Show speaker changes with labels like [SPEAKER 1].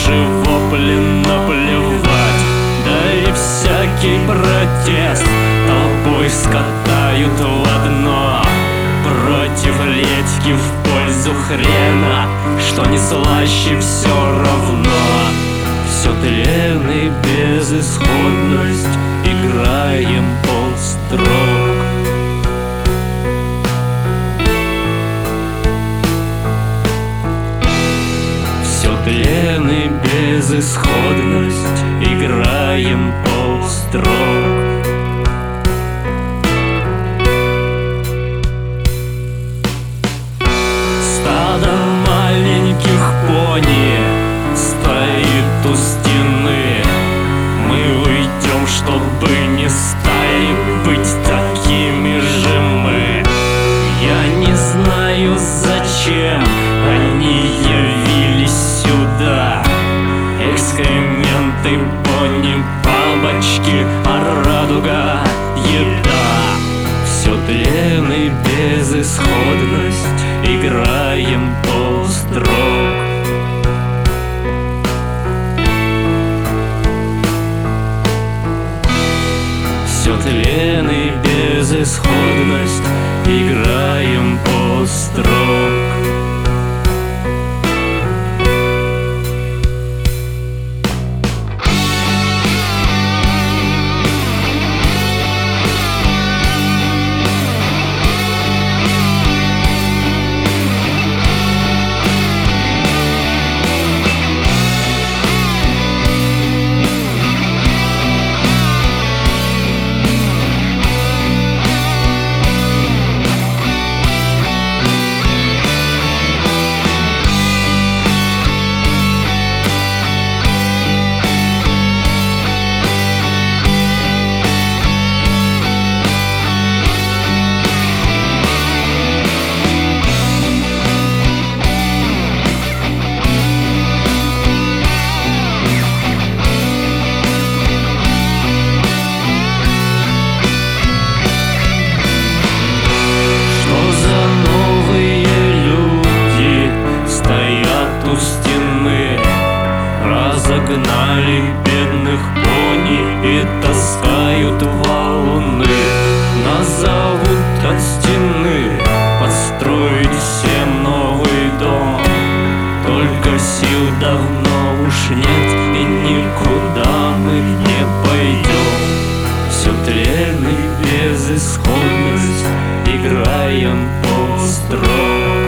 [SPEAKER 1] наши вопли наплевать, да и всякий протест толпой скатают в одно. Против редьки в пользу хрена, что не слаще все равно. Все тлен и безысходность, играем полстрок. Все тлен и безысходность, играем полстрок. Маленьких пони стоит у стены. Мы уйдем, чтобы не стали быть такими же мы. Я не знаю, зачем они явились сюда. Экскременты, пони, бабочки, а радуга — еда. Все тлен и безысходность, играем полстрок. Все тлен и безысходность, играем полстрок. Разогнали бедных пони и таскают валуны. Назовут от стены построить всем новый дом. Только сил давно уж нет, и никуда мы не пойдем. Все тлен и безысходность, играем полстрок.